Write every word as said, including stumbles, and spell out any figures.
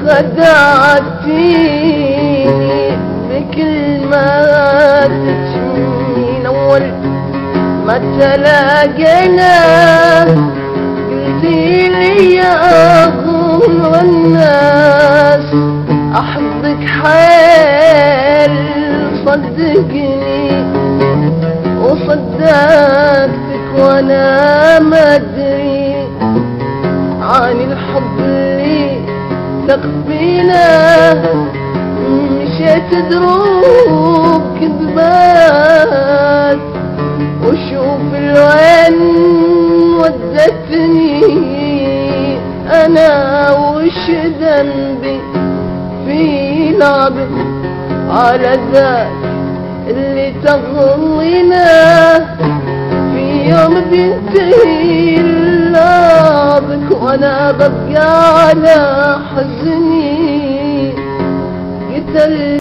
خدعتيني بكلماتك من أول ما تلاقينا، قلتي لي يا غمر الناس أحبك حيل، صدقني وصدقتك وانا ما ادري عن الحب اللي تخفينا. مشيت دروب كذبات وشوف الوين ودتني، انا وش ذنبي في لعبك على ذاك اللي تغوينا. في يوم بينتهي لعبك وانا ببقى على حزني، قتل